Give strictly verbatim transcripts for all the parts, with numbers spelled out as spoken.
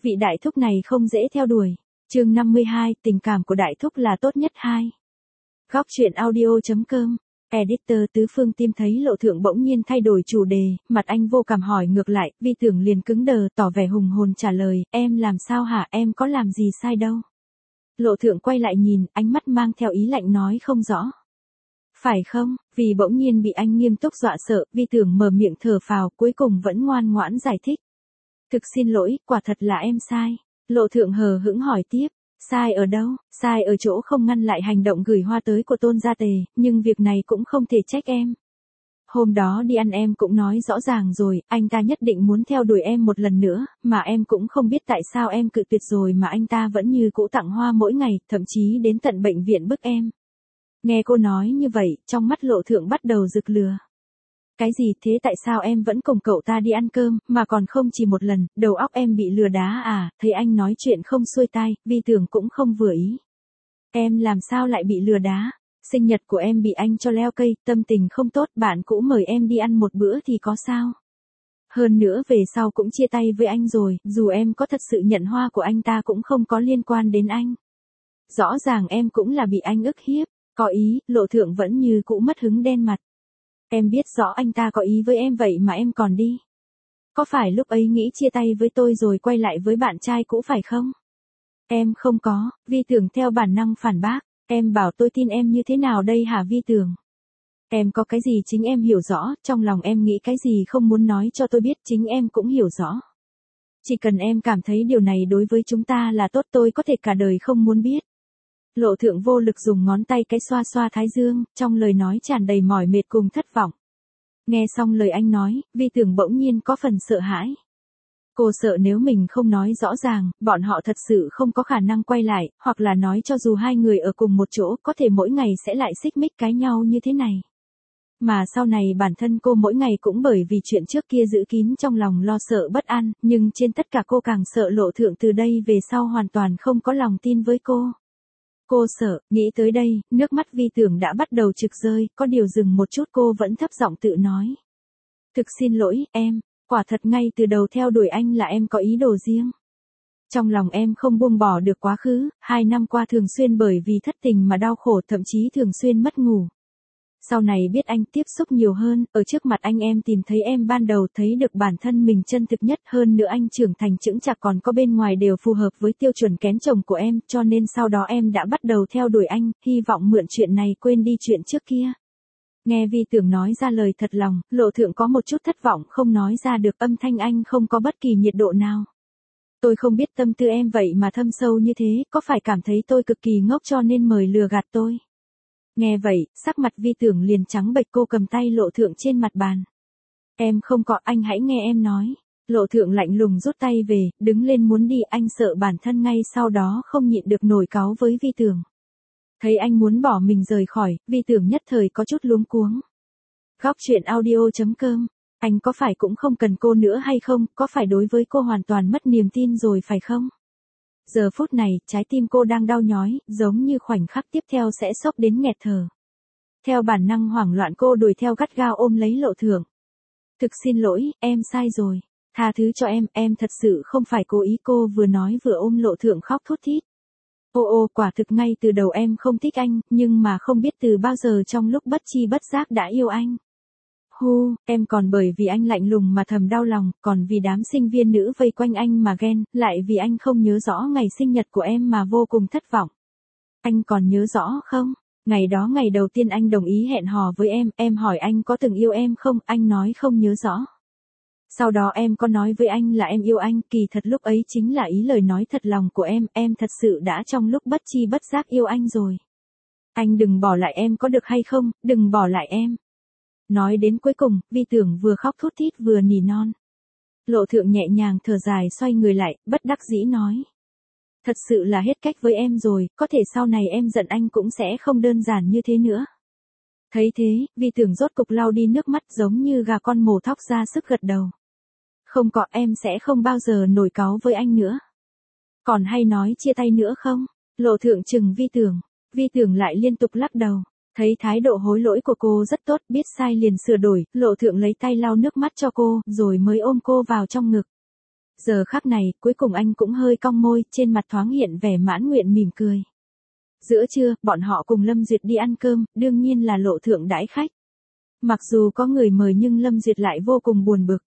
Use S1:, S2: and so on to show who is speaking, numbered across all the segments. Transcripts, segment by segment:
S1: vị đại thúc này không dễ theo đuổi. Chương năm mươi hai, tình cảm của đại thúc là tốt nhất hai. Góc truyện audio chấm com. Editor Tứ Phương Tim thấy Lộ Thượng bỗng nhiên thay đổi chủ đề, mặt anh vô cảm hỏi ngược lại, Vi Tưởng liền cứng đờ, tỏ vẻ hùng hồn trả lời, em làm sao hả, em có làm gì sai đâu. Lộ Thượng quay lại nhìn, ánh mắt mang theo ý lạnh nói không rõ. Phải không, vì bỗng nhiên bị anh nghiêm túc dọa sợ, Vi Tưởng mở miệng thở phào, cuối cùng vẫn ngoan ngoãn giải thích. Thực xin lỗi, quả thật là em sai. Lộ Thượng hờ hững hỏi tiếp. Sai ở đâu? Sai ở chỗ không ngăn lại hành động gửi hoa tới của Tôn Gia Tề, nhưng việc này cũng không thể trách em. Hôm đó đi ăn em cũng nói rõ ràng rồi, anh ta nhất định muốn theo đuổi em một lần nữa, mà em cũng không biết tại sao em cự tuyệt rồi mà anh ta vẫn như cũ tặng hoa mỗi ngày, thậm chí đến tận bệnh viện bức em. Nghe cô nói như vậy, trong mắt Lộ Thượng bắt đầu rực lửa. Cái gì thế, tại sao em vẫn cùng cậu ta đi ăn cơm, mà còn không chỉ một lần, đầu óc em bị lừa đá à, thấy anh nói chuyện không xuôi tai, Vi Tưởng cũng không vừa ý. Em làm sao lại bị lừa đá? Sinh nhật của em bị anh cho leo cây, tâm tình không tốt, bạn cũ mời em đi ăn một bữa thì có sao? Hơn nữa về sau cũng chia tay với anh rồi, dù em có thật sự nhận hoa của anh ta cũng không có liên quan đến anh. Rõ ràng em cũng là bị anh ức hiếp, có ý, Lộ Thượng vẫn như cũ mất hứng đen mặt. Em biết rõ anh ta có ý với em vậy mà em còn đi. Có phải lúc ấy nghĩ chia tay với tôi rồi quay lại với bạn trai cũ phải không? Em không có, Vi Tưởng theo bản năng phản bác. Em bảo tôi tin em như thế nào đây hả Vi Tưởng? Em có cái gì chính em hiểu rõ, trong lòng em nghĩ cái gì không muốn nói cho tôi biết chính em cũng hiểu rõ. Chỉ cần em cảm thấy điều này đối với chúng ta là tốt tôi có thể cả đời không muốn biết. Lộ Thượng vô lực dùng ngón tay cái xoa xoa thái dương, trong lời nói tràn đầy mỏi mệt cùng thất vọng. Nghe xong lời anh nói, Vi Tưởng bỗng nhiên có phần sợ hãi. Cô sợ nếu mình không nói rõ ràng, bọn họ thật sự không có khả năng quay lại, hoặc là nói cho dù hai người ở cùng một chỗ có thể mỗi ngày sẽ lại xích mích cãi nhau như thế này. Mà sau này bản thân cô mỗi ngày cũng bởi vì chuyện trước kia giữ kín trong lòng lo sợ bất an, nhưng trên tất cả cô càng sợ Lộ Thượng từ đây về sau hoàn toàn không có lòng tin với cô. Cô sợ, nghĩ tới đây, nước mắt Vi Tưởng đã bắt đầu trực rơi, có điều dừng một chút cô vẫn thấp giọng tự nói. Thực xin lỗi, em, quả thật ngay từ đầu theo đuổi anh là em có ý đồ riêng. Trong lòng em không buông bỏ được quá khứ, hai năm qua thường xuyên bởi vì thất tình mà đau khổ thậm chí thường xuyên mất ngủ. Sau này biết anh tiếp xúc nhiều hơn, ở trước mặt anh em tìm thấy em ban đầu thấy được bản thân mình chân thực nhất hơn nữa anh trưởng thành chững chạc còn có bên ngoài đều phù hợp với tiêu chuẩn kén chồng của em cho nên sau đó em đã bắt đầu theo đuổi anh, hy vọng mượn chuyện này quên đi chuyện trước kia. Nghe Vi Tưởng nói ra lời thật lòng, Lộ Thượng có một chút thất vọng không nói ra được âm thanh anh không có bất kỳ nhiệt độ nào. Tôi không biết tâm tư em vậy mà thâm sâu như thế, có phải cảm thấy tôi cực kỳ ngốc cho nên mời lừa gạt tôi? Nghe vậy, sắc mặt Vi Tưởng liền trắng bệch cô cầm tay Lộ Thượng trên mặt bàn. Em không có, anh hãy nghe em nói. Lộ Thượng lạnh lùng rút tay về, đứng lên muốn đi anh sợ bản thân ngay sau đó không nhịn được nổi cáu với Vi Tưởng. Thấy anh muốn bỏ mình rời khỏi, Vi Tưởng nhất thời có chút luống cuống. Góc truyện audio chấm com. Anh có phải cũng không cần cô nữa hay không, có phải đối với cô hoàn toàn mất niềm tin rồi phải không? Giờ phút này, trái tim cô đang đau nhói, giống như khoảnh khắc tiếp theo sẽ sốc đến nghẹt thở. Theo bản năng hoảng loạn cô đuổi theo gắt gao ôm lấy Lộ Thượng. Thực xin lỗi, em sai rồi. Tha thứ cho em, em thật sự không phải cố ý cô vừa nói vừa ôm Lộ Thượng khóc thút thít. Ô ô quả thực ngay từ đầu em không thích anh, nhưng mà không biết từ bao giờ trong lúc bất chi bất giác đã yêu anh. Hu, em còn bởi vì anh lạnh lùng mà thầm đau lòng, còn vì đám sinh viên nữ vây quanh anh mà ghen, lại vì anh không nhớ rõ ngày sinh nhật của em mà vô cùng thất vọng. Anh còn nhớ rõ không? Ngày đó ngày đầu tiên anh đồng ý hẹn hò với em, em hỏi anh có từng yêu em không, anh nói không nhớ rõ. Sau đó em có nói với anh là em yêu anh, kỳ thật lúc ấy chính là ý lời nói thật lòng của em, em thật sự đã trong lúc bất chi bất giác yêu anh rồi. Anh đừng bỏ lại em có được hay không, đừng bỏ lại em. Nói đến cuối cùng, Vi Tưởng vừa khóc thút thít vừa nỉ non. Lộ Thượng nhẹ nhàng thở dài xoay người lại, bất đắc dĩ nói. Thật sự là hết cách với em rồi, có thể sau này em giận anh cũng sẽ không đơn giản như thế nữa. Thấy thế, Vi Tưởng rốt cục lau đi nước mắt giống như gà con mổ thóc ra sức gật đầu. Không có, em sẽ không bao giờ nổi cáu với anh nữa. Còn hay nói chia tay nữa không? Lộ Thượng chừng Vi Tưởng. Vi Tưởng lại liên tục lắc đầu. Thấy thái độ hối lỗi của cô rất tốt, biết sai liền sửa đổi, Lộ Thượng lấy tay lau nước mắt cho cô, rồi mới ôm cô vào trong ngực. Giờ khắc này, cuối cùng anh cũng hơi cong môi, trên mặt thoáng hiện vẻ mãn nguyện mỉm cười. Giữa trưa, bọn họ cùng Lâm Duyệt đi ăn cơm, đương nhiên là Lộ Thượng đãi khách. Mặc dù có người mời nhưng Lâm Duyệt lại vô cùng buồn bực.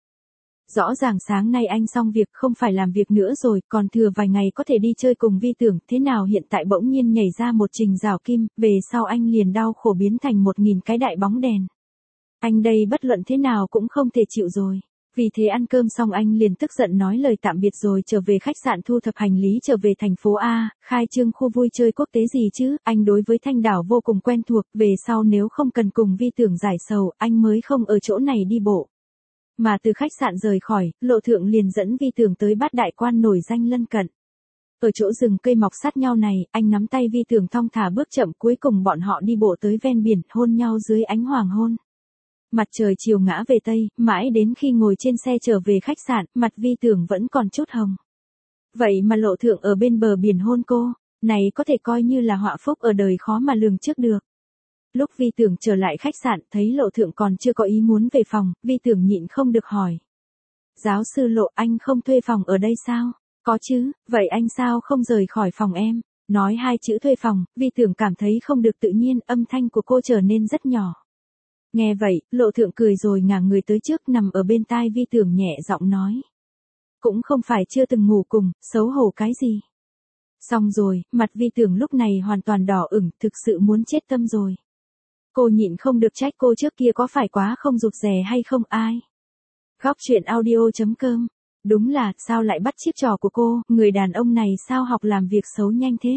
S1: Rõ ràng sáng nay anh xong việc không phải làm việc nữa rồi, còn thừa vài ngày có thể đi chơi cùng Vi Tưởng, thế nào hiện tại bỗng nhiên nhảy ra một trình rào kim, về sau anh liền đau khổ biến thành một nghìn cái đại bóng đèn. Anh đây bất luận thế nào cũng không thể chịu rồi. Vì thế ăn cơm xong anh liền tức giận nói lời tạm biệt rồi trở về khách sạn thu thập hành lý trở về thành phố A, khai trương khu vui chơi quốc tế gì chứ, anh đối với Thanh Đảo vô cùng quen thuộc, về sau nếu không cần cùng Vi Tưởng giải sầu, anh mới không ở chỗ này đi bộ. Mà từ khách sạn rời khỏi, Lộ Thượng liền dẫn Vi Tưởng tới Bát Đại Quan nổi danh lân cận. Ở chỗ rừng cây mọc sát nhau này, anh nắm tay Vi Tưởng thong thả bước chậm, cuối cùng bọn họ đi bộ tới ven biển, hôn nhau dưới ánh hoàng hôn. Mặt trời chiều ngã về Tây, mãi đến khi ngồi trên xe trở về khách sạn, mặt Vi Tưởng vẫn còn chút hồng. Vậy mà Lộ Thượng ở bên bờ biển hôn cô, này có thể coi như là họa phúc ở đời khó mà lường trước được. Lúc Vi Tưởng trở lại khách sạn, thấy Lộ Thượng còn chưa có ý muốn về phòng, Vi Tưởng nhịn không được hỏi. Giáo sư Lộ, anh không thuê phòng ở đây sao? Có chứ, vậy anh sao không rời khỏi phòng em? Nói hai chữ thuê phòng, Vi Tưởng cảm thấy không được tự nhiên, âm thanh của cô trở nên rất nhỏ. Nghe vậy, Lộ Thượng cười rồi ngả người tới trước nằm ở bên tai Vi Tưởng nhẹ giọng nói. Cũng không phải chưa từng ngủ cùng, xấu hổ cái gì. Xong rồi, mặt Vi Tưởng lúc này hoàn toàn đỏ ửng, thực sự muốn chết tâm rồi. Cô nhịn không được trách cô trước kia có phải quá không rụt rè hay không ai. Góc chuyện audio chấm com. Đúng là, sao lại bắt chiếc trò của cô, người đàn ông này sao học làm việc xấu nhanh thế.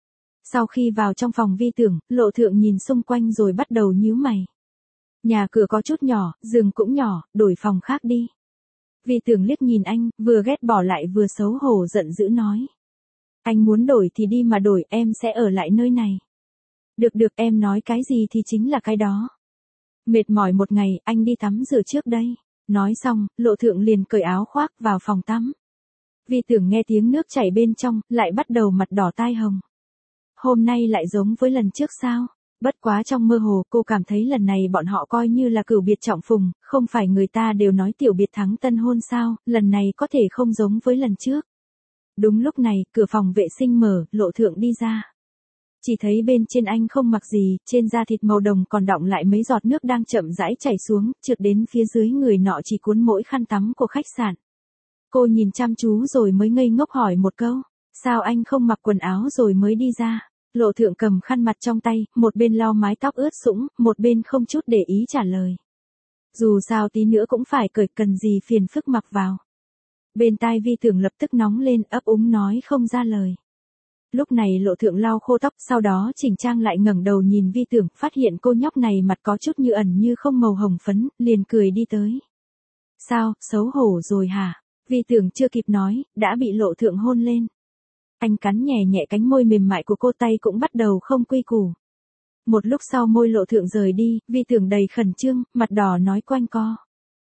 S1: Sau khi vào trong phòng Vi Tưởng, Lộ Thượng nhìn xung quanh rồi bắt đầu nhíu mày. Nhà cửa có chút nhỏ, giường cũng nhỏ, đổi phòng khác đi. Vi Tưởng liếc nhìn anh, vừa ghét bỏ lại vừa xấu hổ giận dữ nói. Anh muốn đổi thì đi mà đổi, em sẽ ở lại nơi này. Được được, em nói cái gì thì chính là cái đó. Mệt mỏi một ngày, anh đi tắm rửa trước đây. Nói xong, Lộ Thượng liền cởi áo khoác vào phòng tắm. Vi Tưởng nghe tiếng nước chảy bên trong, lại bắt đầu mặt đỏ tai hồng. Hôm nay lại giống với lần trước sao? Bất quá trong mơ hồ cô cảm thấy lần này bọn họ coi như là cửu biệt trọng phùng, không phải người ta đều nói tiểu biệt thắng tân hôn sao, lần này có thể không giống với lần trước. Đúng lúc này, cửa phòng vệ sinh mở, Lộ Thượng đi ra. Chỉ thấy bên trên anh không mặc gì, trên da thịt màu đồng còn đọng lại mấy giọt nước đang chậm rãi chảy xuống, trượt đến phía dưới người nọ chỉ cuốn mỗi khăn tắm của khách sạn. Cô nhìn chăm chú rồi mới ngây ngốc hỏi một câu, sao anh không mặc quần áo rồi mới đi ra? Lộ Thượng cầm khăn mặt trong tay, một bên lau mái tóc ướt sũng, một bên không chút để ý trả lời. Dù sao tí nữa cũng phải cởi, cần gì phiền phức mặc vào. Bên tai Vi Tưởng lập tức nóng lên, ấp úng nói không ra lời. Lúc này Lộ Thượng lau khô tóc, sau đó chỉnh trang lại ngẩng đầu nhìn Vi Tưởng, phát hiện cô nhóc này mặt có chút như ẩn như không màu hồng phấn, liền cười đi tới. Sao, xấu hổ rồi hả? Vi Tưởng chưa kịp nói, đã bị Lộ Thượng hôn lên. Anh cắn nhẹ nhẹ cánh môi mềm mại của cô, tay cũng bắt đầu không quy củ. Một lúc sau môi Lộ Thượng rời đi, Vi Tưởng đầy khẩn trương, mặt đỏ nói quanh co.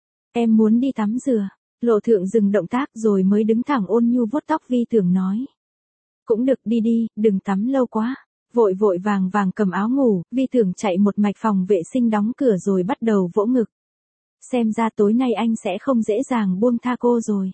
S1: Em muốn đi tắm rửa. Lộ Thượng dừng động tác rồi mới đứng thẳng ôn nhu vuốt tóc Vi Tưởng nói. Cũng được, đi đi, đừng tắm lâu quá. Vội vội vàng vàng cầm áo ngủ, Vi Tưởng chạy một mạch phòng vệ sinh đóng cửa rồi bắt đầu vỗ ngực. Xem ra tối nay anh sẽ không dễ dàng buông tha cô rồi.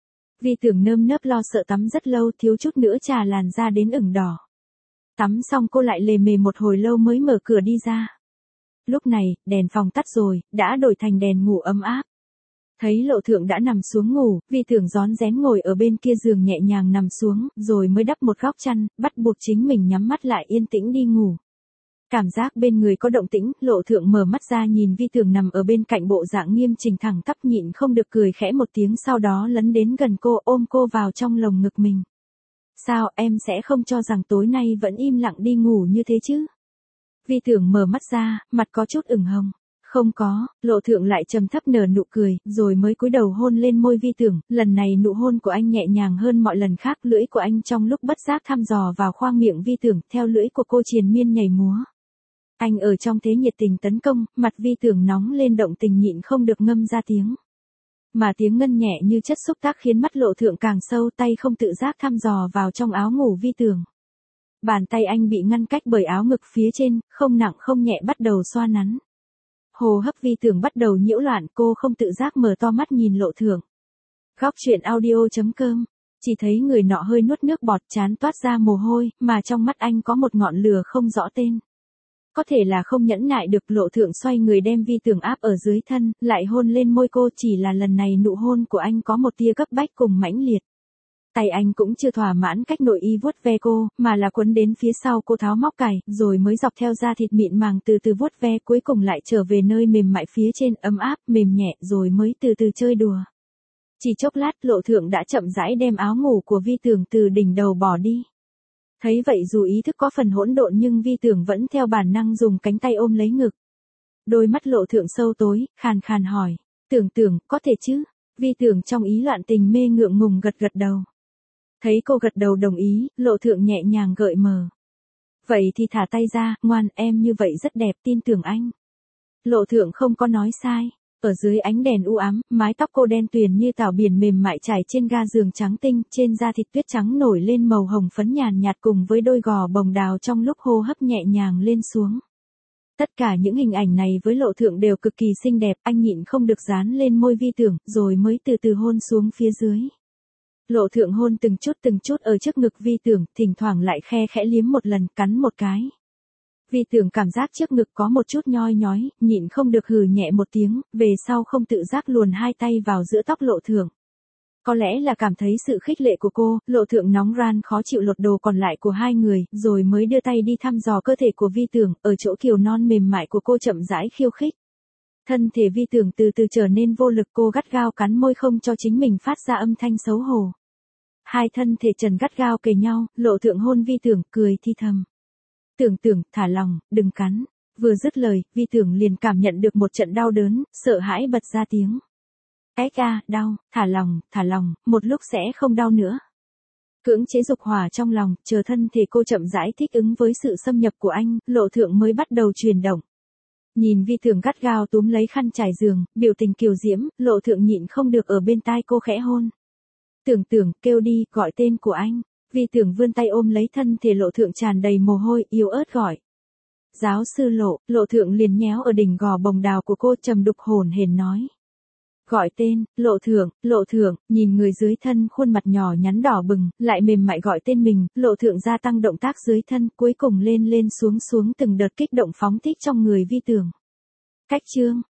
S1: Vi Tưởng nơm nớp lo sợ tắm rất lâu, thiếu chút nữa trà làn da đến ửng đỏ. Tắm xong cô lại lề mề một hồi lâu mới mở cửa đi ra. Lúc này, đèn phòng tắt rồi, đã đổi thành đèn ngủ ấm áp. Thấy Lộ Thượng đã nằm xuống ngủ, Vi Tưởng rón rén ngồi ở bên kia giường nhẹ nhàng nằm xuống, rồi mới đắp một góc chăn, bắt buộc chính mình nhắm mắt lại yên tĩnh đi ngủ. Cảm giác bên người có động tĩnh, Lộ Thượng mở mắt ra nhìn Vi Tưởng nằm ở bên cạnh bộ dạng nghiêm chỉnh thẳng tắp, nhịn không được cười khẽ một tiếng, sau đó lấn đến gần cô, ôm cô vào trong lồng ngực mình. Sao, em sẽ không cho rằng tối nay vẫn im lặng đi ngủ như thế chứ? Vi Tưởng mở mắt ra, mặt có chút ửng hồng. Không có, Lộ Thượng lại trầm thấp nở nụ cười, rồi mới cúi đầu hôn lên môi Vi Tưởng, lần này nụ hôn của anh nhẹ nhàng hơn mọi lần khác, lưỡi của anh trong lúc bất giác thăm dò vào khoang miệng Vi Tưởng, theo lưỡi của cô triền miên nhảy múa. Anh ở trong thế nhiệt tình tấn công, mặt Vi Tưởng nóng lên động tình nhịn không được ngâm ra tiếng. Mà tiếng ngân nhẹ như chất xúc tác khiến mắt Lộ Thượng càng sâu, tay không tự giác thăm dò vào trong áo ngủ Vi Tưởng. Bàn tay anh bị ngăn cách bởi áo ngực phía trên, không nặng không nhẹ bắt đầu xoa nắn. Hô hấp Vi Tưởng bắt đầu nhiễu loạn, cô không tự giác mở to mắt nhìn Lộ Thượng. Góc chuyện audio.com. Chỉ thấy người nọ hơi nuốt nước bọt, trán toát ra mồ hôi, mà trong mắt anh có một ngọn lửa không rõ tên. Có thể là không nhẫn nại được, Lộ Thượng xoay người đem Vi Tường áp ở dưới thân, lại hôn lên môi cô, chỉ là lần này nụ hôn của anh có một tia cấp bách cùng mãnh liệt. Tay anh cũng chưa thỏa mãn cách nội y vuốt ve cô, mà là quấn đến phía sau cô, tháo móc cài, rồi mới dọc theo da thịt mịn màng từ từ vuốt ve, cuối cùng lại trở về nơi mềm mại phía trên, ấm áp, mềm nhẹ, rồi mới từ từ chơi đùa. Chỉ chốc lát, Lộ Thượng đã chậm rãi đem áo ngủ của Vi Tường từ đỉnh đầu bỏ đi. Thấy vậy dù ý thức có phần hỗn độn nhưng Vi Tường vẫn theo bản năng dùng cánh tay ôm lấy ngực. Đôi mắt Lộ Thượng sâu tối, khàn khàn hỏi, Tưởng Tưởng, có thể chứ? Vi Tường trong ý loạn tình mê ngượng ngùng gật gật đầu. Thấy cô gật đầu đồng ý, Lộ Thượng nhẹ nhàng gợi mờ. Vậy thì thả tay ra, ngoan, em như vậy rất đẹp, tin tưởng anh. Lộ Thượng không có nói sai. Ở dưới ánh đèn u ám, mái tóc cô đen tuyền như tảo biển mềm mại trải trên ga giường trắng tinh, trên da thịt tuyết trắng nổi lên màu hồng phấn nhàn nhạt cùng với đôi gò bồng đào trong lúc hô hấp nhẹ nhàng lên xuống. Tất cả những hình ảnh này với Lộ Thượng đều cực kỳ xinh đẹp, anh nhịn không được dán lên môi Vi Tường, rồi mới từ từ hôn xuống phía dưới. Lộ Thượng hôn từng chút từng chút ở trước ngực Vi Tường, thỉnh thoảng lại khe khẽ liếm một lần, cắn một cái. Vi Tường cảm giác trước ngực có một chút nhoi nhói, nhịn không được hừ nhẹ một tiếng, về sau không tự giác luồn hai tay vào giữa tóc Lộ Thượng. Có lẽ là cảm thấy sự khích lệ của cô, Lộ Thượng nóng ran khó chịu lột đồ còn lại của hai người, rồi mới đưa tay đi thăm dò cơ thể của Vi Tường, ở chỗ kiều non mềm mại của cô chậm rãi khiêu khích. Thân thể Vi Tường từ từ trở nên vô lực, cô gắt gao cắn môi không cho chính mình phát ra âm thanh xấu hổ. Hai thân thể trần gắt gao kề nhau, Lộ Thượng hôn Vi Tường, cười thi thầm. Tưởng Tưởng, thả lòng, đừng cắn. Vừa dứt lời, Vi Tường liền cảm nhận được một trận đau đớn, sợ hãi bật ra tiếng. Ếch a, đau, thả lòng, thả lòng, một lúc sẽ không đau nữa. Cưỡng chế dục hỏa trong lòng, chờ thân thể cô chậm rãi thích ứng với sự xâm nhập của anh, Lộ Thượng mới bắt đầu chuyển động. Nhìn Vi Tường gắt gao túm lấy khăn trải giường, biểu tình kiều diễm, Lộ Thượng nhịn không được ở bên tai cô khẽ hôn. Tưởng Tưởng, kêu đi, gọi tên của anh. Vi Tường vươn tay ôm lấy thân thể Lộ Thượng tràn đầy mồ hôi, yếu ớt gọi. Giáo sư Lộ, Lộ Thượng liền nhéo ở đỉnh gò bồng đào của cô, trầm đục hồn hển nói. Gọi tên, Lộ Thượng, Lộ Thượng, nhìn người dưới thân khuôn mặt nhỏ nhắn đỏ bừng, lại mềm mại gọi tên mình, Lộ Thượng gia tăng động tác dưới thân, cuối cùng lên lên xuống xuống từng đợt kích động phóng thích trong người Vi Tường. Cách chương.